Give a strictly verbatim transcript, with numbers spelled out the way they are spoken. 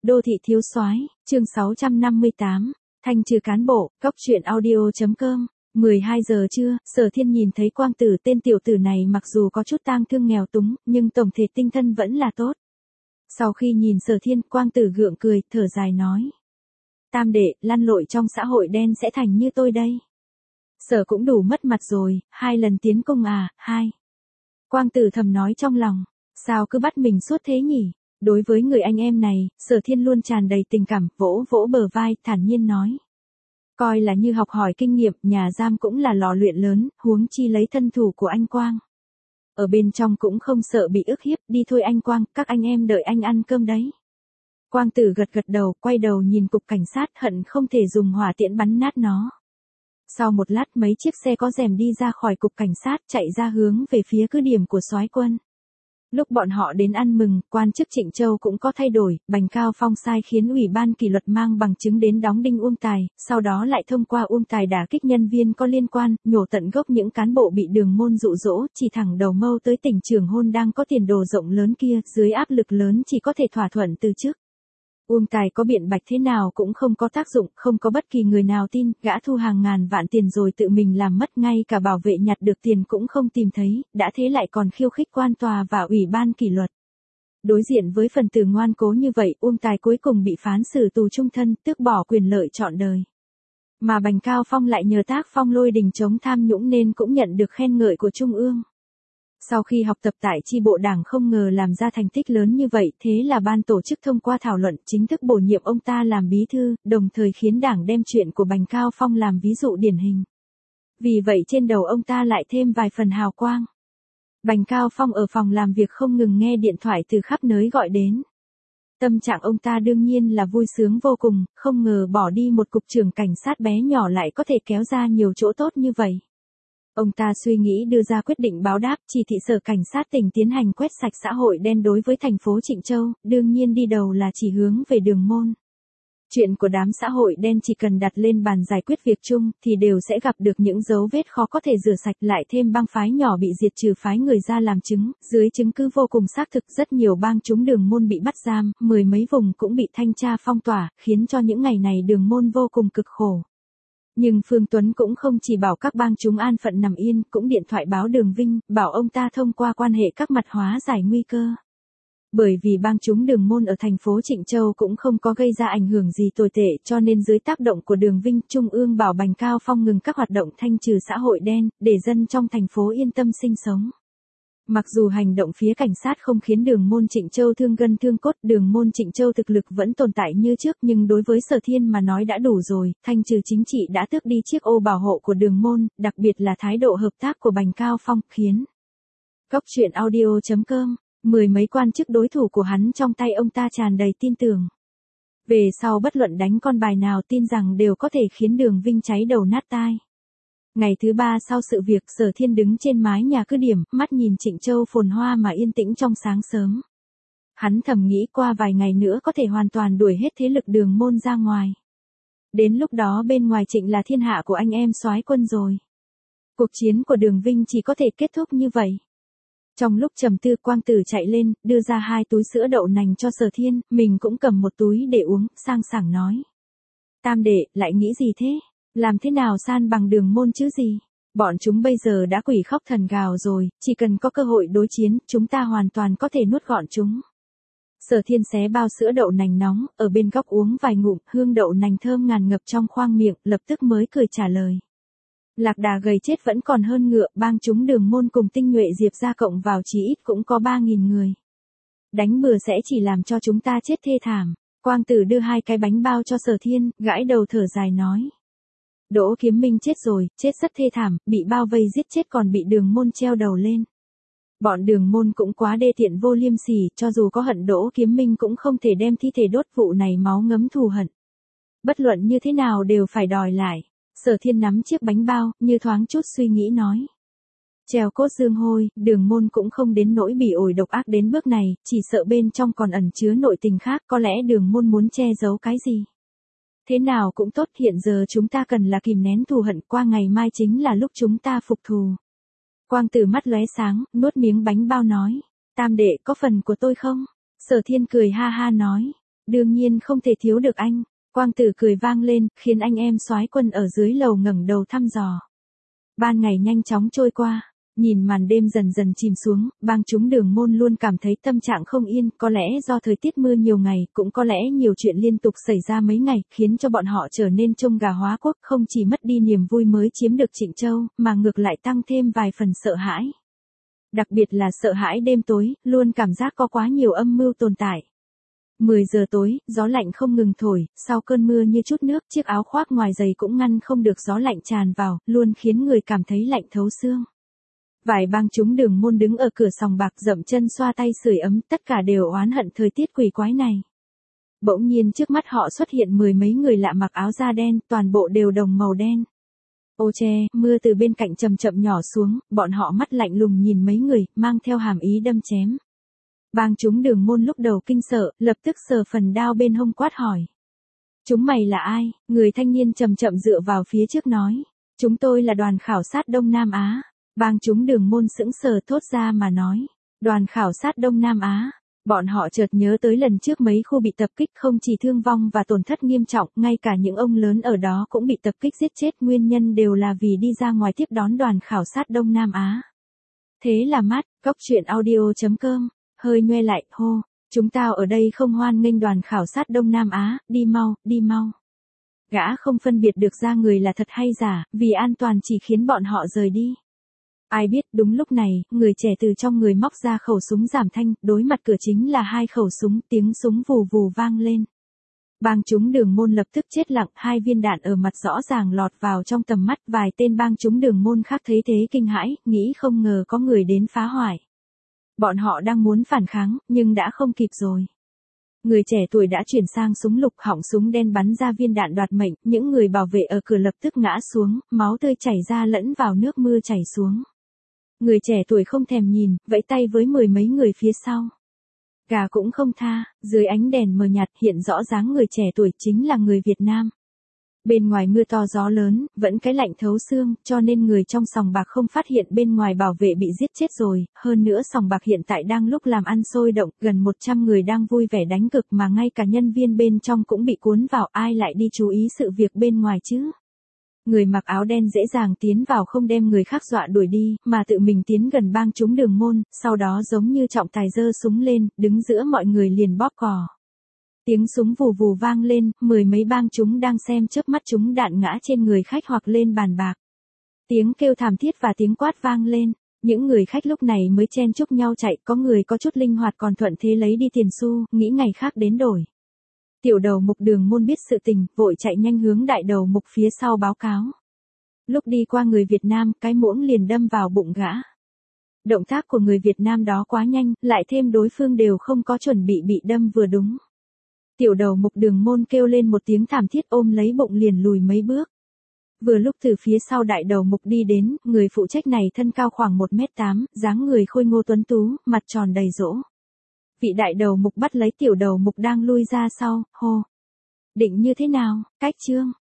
Đô thị thiếu soái, chương sáu trăm năm mươi tám, thanh trừ cán bộ, cóc truyện audio.com. mười hai giờ trưa, Sở Thiên nhìn thấy Quang Tử, tên tiểu tử này mặc dù có chút tang thương nghèo túng, nhưng tổng thể tinh thần vẫn là tốt. Sau khi nhìn Sở Thiên, Quang Tử gượng cười, thở dài nói. Tam đệ, lăn lội trong xã hội đen sẽ thành như tôi đây. Sở cũng đủ mất mặt rồi, hai lần tiến cung à, hai. Quang Tử thầm nói trong lòng, sao cứ bắt mình suốt thế nhỉ? Đối với người anh em này, Sở Thiên luôn tràn đầy tình cảm, vỗ vỗ bờ vai, thản nhiên nói. Coi là như học hỏi kinh nghiệm, nhà giam cũng là lò luyện lớn, huống chi lấy thân thủ của anh Quang. Ở bên trong cũng không sợ bị ức hiếp, đi thôi anh Quang, các anh em đợi anh ăn cơm đấy. Quang Tử gật gật đầu, quay đầu nhìn cục cảnh sát, hận không thể dùng hỏa tiễn bắn nát nó. Sau một lát mấy chiếc xe có rèm đi ra khỏi cục cảnh sát, chạy ra hướng về phía cứ điểm của soái quân. Lúc bọn họ đến ăn mừng, quan chức Trịnh Châu cũng có thay đổi, Bành Cao Phong sai khiến ủy ban kỷ luật mang bằng chứng đến đóng đinh Uông Tài, sau đó lại thông qua Uông Tài đả kích nhân viên có liên quan, nhổ tận gốc những cán bộ bị Đường Môn dụ dỗ, chỉ thẳng đầu mâu tới tỉnh trưởng hôn đang có tiền đồ rộng lớn kia, dưới áp lực lớn chỉ có thể thỏa thuận từ chức. Uông Tài có biện bạch thế nào cũng không có tác dụng, không có bất kỳ người nào tin, gã thu hàng ngàn vạn tiền rồi tự mình làm mất, ngay cả bảo vệ nhặt được tiền cũng không tìm thấy, đã thế lại còn khiêu khích quan tòa và ủy ban kỷ luật. Đối diện với phần tử ngoan cố như vậy, Uông Tài cuối cùng bị phán xử tù chung thân, tước bỏ quyền lợi trọn đời. Mà Bành Cao Phong lại nhờ tác phong lôi đình chống tham nhũng nên cũng nhận được khen ngợi của Trung ương. Sau khi học tập tại chi bộ đảng không ngờ làm ra thành tích lớn như vậy, thế là ban tổ chức thông qua thảo luận chính thức bổ nhiệm ông ta làm bí thư, đồng thời khiến đảng đem chuyện của Bành Cao Phong làm ví dụ điển hình. Vì vậy trên đầu ông ta lại thêm vài phần hào quang. Bành Cao Phong ở phòng làm việc không ngừng nghe điện thoại từ khắp nơi gọi đến. Tâm trạng ông ta đương nhiên là vui sướng vô cùng, không ngờ bỏ đi một cục trưởng cảnh sát bé nhỏ lại có thể kéo ra nhiều chỗ tốt như vậy. Ông ta suy nghĩ đưa ra quyết định báo đáp, chỉ thị Sở Cảnh sát tỉnh tiến hành quét sạch xã hội đen đối với thành phố Trịnh Châu, đương nhiên đi đầu là chỉ hướng về Đường Môn. Chuyện của đám xã hội đen chỉ cần đặt lên bàn giải quyết việc chung, thì đều sẽ gặp được những dấu vết khó có thể rửa sạch, lại thêm bang phái nhỏ bị diệt trừ phái người ra làm chứng, dưới chứng cứ vô cùng xác thực rất nhiều bang chúng Đường Môn bị bắt giam, mười mấy vùng cũng bị thanh tra phong tỏa, khiến cho những ngày này Đường Môn vô cùng cực khổ. Nhưng Phương Tuấn cũng không chỉ bảo các bang chúng an phận nằm yên, cũng điện thoại báo Đường Vinh, bảo ông ta thông qua quan hệ các mặt hóa giải nguy cơ. Bởi vì bang chúng Đường Môn ở thành phố Trịnh Châu cũng không có gây ra ảnh hưởng gì tồi tệ, cho nên dưới tác động của Đường Vinh, Trung ương bảo Bành Cao Phong ngừng các hoạt động thanh trừ xã hội đen, để dân trong thành phố yên tâm sinh sống. Mặc dù hành động phía cảnh sát không khiến Đường Môn Trịnh Châu thương gân thương cốt, Đường Môn Trịnh Châu thực lực vẫn tồn tại như trước, nhưng đối với Sở Thiên mà nói đã đủ rồi, thanh trừ chính trị đã tước đi chiếc ô bảo hộ của Đường Môn, đặc biệt là thái độ hợp tác của Bành Cao Phong, khiến cóc truyện audio.com, mười mấy quan chức đối thủ của hắn trong tay ông ta tràn đầy tin tưởng. Về sau bất luận đánh con bài nào tin rằng đều có thể khiến Đường Vinh cháy đầu nát tai. Ngày thứ ba sau sự việc, Sở Thiên đứng trên mái nhà cứ điểm, mắt nhìn Trịnh Châu phồn hoa mà yên tĩnh trong sáng sớm. Hắn thầm nghĩ qua vài ngày nữa có thể hoàn toàn đuổi hết thế lực Đường Môn ra ngoài. Đến lúc đó bên ngoài Trịnh là thiên hạ của anh em soái quân rồi. Cuộc chiến của Đường Vinh chỉ có thể kết thúc như vậy. Trong lúc trầm tư, Quang Tử chạy lên, đưa ra hai túi sữa đậu nành cho Sở Thiên, mình cũng cầm một túi để uống, sang sảng nói. Tam đệ, lại nghĩ gì thế? Làm thế nào san bằng Đường Môn chứ gì? Bọn chúng bây giờ đã quỷ khóc thần gào rồi, chỉ cần có cơ hội đối chiến, chúng ta hoàn toàn có thể nuốt gọn chúng. Sở Thiên xé bao sữa đậu nành nóng, ở bên góc uống vài ngụm, hương đậu nành thơm ngàn ngập trong khoang miệng, lập tức mới cười trả lời. Lạc đà gầy chết vẫn còn hơn ngựa, bang chúng Đường Môn cùng tinh nhuệ Diệp ra cộng vào chí ít cũng có ba nghìn người. Đánh bừa sẽ chỉ làm cho chúng ta chết thê thảm. Quang Tử đưa hai cái bánh bao cho Sở Thiên, gãi đầu thở dài nói. Đỗ Kiếm Minh chết rồi, chết rất thê thảm, bị bao vây giết chết còn bị Đường Môn treo đầu lên. Bọn Đường Môn cũng quá đê tiện vô liêm sỉ, cho dù có hận Đỗ Kiếm Minh cũng không thể đem thi thể đốt, vụ này máu ngấm thù hận. Bất luận như thế nào đều phải đòi lại. Sở Thiên nắm chiếc bánh bao, như thoáng chút suy nghĩ nói. Treo cốt dương hôi, Đường Môn cũng không đến nỗi bỉ ổi độc ác đến bước này, chỉ sợ bên trong còn ẩn chứa nội tình khác, có lẽ Đường Môn muốn che giấu cái gì. Thế nào cũng tốt, hiện giờ chúng ta cần là kìm nén thù hận, qua ngày mai chính là lúc chúng ta phục thù. Quang Tử mắt lóe sáng, nuốt miếng bánh bao nói. Tam đệ, có phần của tôi không? Sở Thiên cười ha ha nói. Đương nhiên không thể thiếu được anh. Quang tử cười vang lên, khiến anh em soái quân ở dưới lầu ngẩng đầu thăm dò. Ban ngày nhanh chóng trôi qua, nhìn màn đêm dần dần chìm xuống, bang chúng Đường Môn luôn cảm thấy tâm trạng không yên, có lẽ do thời tiết mưa nhiều ngày, cũng có lẽ nhiều chuyện liên tục xảy ra mấy ngày, khiến cho bọn họ trở nên trông gà hóa quốc, không chỉ mất đi niềm vui mới chiếm được Trịnh Châu, mà ngược lại tăng thêm vài phần sợ hãi. Đặc biệt là sợ hãi đêm tối, luôn cảm giác có quá nhiều âm mưu tồn tại. mười giờ tối, gió lạnh không ngừng thổi, sau cơn mưa như chút nước, chiếc áo khoác ngoài giày cũng ngăn không được gió lạnh tràn vào, luôn khiến người cảm thấy lạnh thấu xương. Vài bang chúng Đường Môn đứng ở cửa sòng bạc dậm chân xoa tay sưởi ấm, tất cả đều oán hận thời tiết quỷ quái này. Bỗng nhiên trước mắt họ xuất hiện mười mấy người lạ mặc áo da đen, toàn bộ đều đồng màu đen. Ô che, mưa từ bên cạnh chậm chậm nhỏ xuống, bọn họ mắt lạnh lùng nhìn mấy người, mang theo hàm ý đâm chém. Bang chúng Đường Môn lúc đầu kinh sợ, lập tức sờ phần đao bên hông quát hỏi. Chúng mày là ai? Người thanh niên chậm chậm dựa vào phía trước nói. Chúng tôi là đoàn khảo sát Đông Nam Á. Bang chúng Đường Môn sững sờ thốt ra mà nói. Đoàn khảo sát Đông Nam Á. Bọn họ chợt nhớ tới lần trước mấy khu bị tập kích không chỉ thương vong và tổn thất nghiêm trọng, ngay cả những ông lớn ở đó cũng bị tập kích giết chết, nguyên nhân đều là vì đi ra ngoài tiếp đón đoàn khảo sát Đông Nam Á. Thế là mát, góc truyện audio chấm com, hơi nhoe lại, hô, chúng tao ở đây không hoan nghênh đoàn khảo sát Đông Nam Á, đi mau, đi mau. Gã không phân biệt được ra người là thật hay giả, vì an toàn chỉ khiến bọn họ rời đi. Ai biết đúng lúc này, người trẻ từ trong người móc ra khẩu súng giảm thanh, đối mặt cửa chính là hai khẩu súng, tiếng súng vù vù vang lên. Bang chúng Đường Môn lập tức chết lặng, hai viên đạn ở mặt rõ ràng lọt vào trong tầm mắt, vài tên bang chúng Đường Môn khác thấy thế kinh hãi, nghĩ không ngờ có người đến phá hoại. Bọn họ đang muốn phản kháng, nhưng đã không kịp rồi. Người trẻ tuổi đã chuyển sang súng lục, họng súng đen bắn ra viên đạn đoạt mệnh, những người bảo vệ ở cửa lập tức ngã xuống, máu tươi chảy ra lẫn vào nước mưa chảy xuống. Người trẻ tuổi không thèm nhìn, vẫy tay với mười mấy người phía sau. Gà cũng không tha, dưới ánh đèn mờ nhạt hiện rõ dáng người trẻ tuổi chính là người Việt Nam. Bên ngoài mưa to gió lớn, vẫn cái lạnh thấu xương, cho nên người trong sòng bạc không phát hiện bên ngoài bảo vệ bị giết chết rồi, hơn nữa sòng bạc hiện tại đang lúc làm ăn sôi động, gần một trăm người đang vui vẻ đánh cược mà ngay cả nhân viên bên trong cũng bị cuốn vào, ai lại đi chú ý sự việc bên ngoài chứ? Người mặc áo đen dễ dàng tiến vào không đem người khác dọa đuổi đi, mà tự mình tiến gần bang chúng Đường Môn, sau đó giống như trọng tài giơ súng lên, đứng giữa mọi người liền bóp cò. Tiếng súng vù vù vang lên, mười mấy bang chúng đang xem chớp mắt chúng đạn ngã trên người khách hoặc lên bàn bạc. Tiếng kêu thảm thiết và tiếng quát vang lên, những người khách lúc này mới chen chúc nhau chạy, có người có chút linh hoạt còn thuận thế lấy đi tiền xu, nghĩ ngày khác đến đổi. Tiểu đầu mục Đường Môn biết sự tình, vội chạy nhanh hướng đại đầu mục phía sau báo cáo. Lúc đi qua người Việt Nam, cái muỗng liền đâm vào bụng gã. Động tác của người Việt Nam đó quá nhanh, lại thêm đối phương đều không có chuẩn bị bị đâm vừa đúng. Tiểu đầu mục Đường Môn kêu lên một tiếng thảm thiết ôm lấy bụng liền lùi mấy bước. Vừa lúc từ phía sau đại đầu mục đi đến, người phụ trách này thân cao khoảng một mét tám, dáng người khôi ngô tuấn tú, mặt tròn đầy rỗ. Vị đại đầu mục bắt lấy tiểu đầu mục đang lui ra sau, hô. Định như thế nào, cách trương,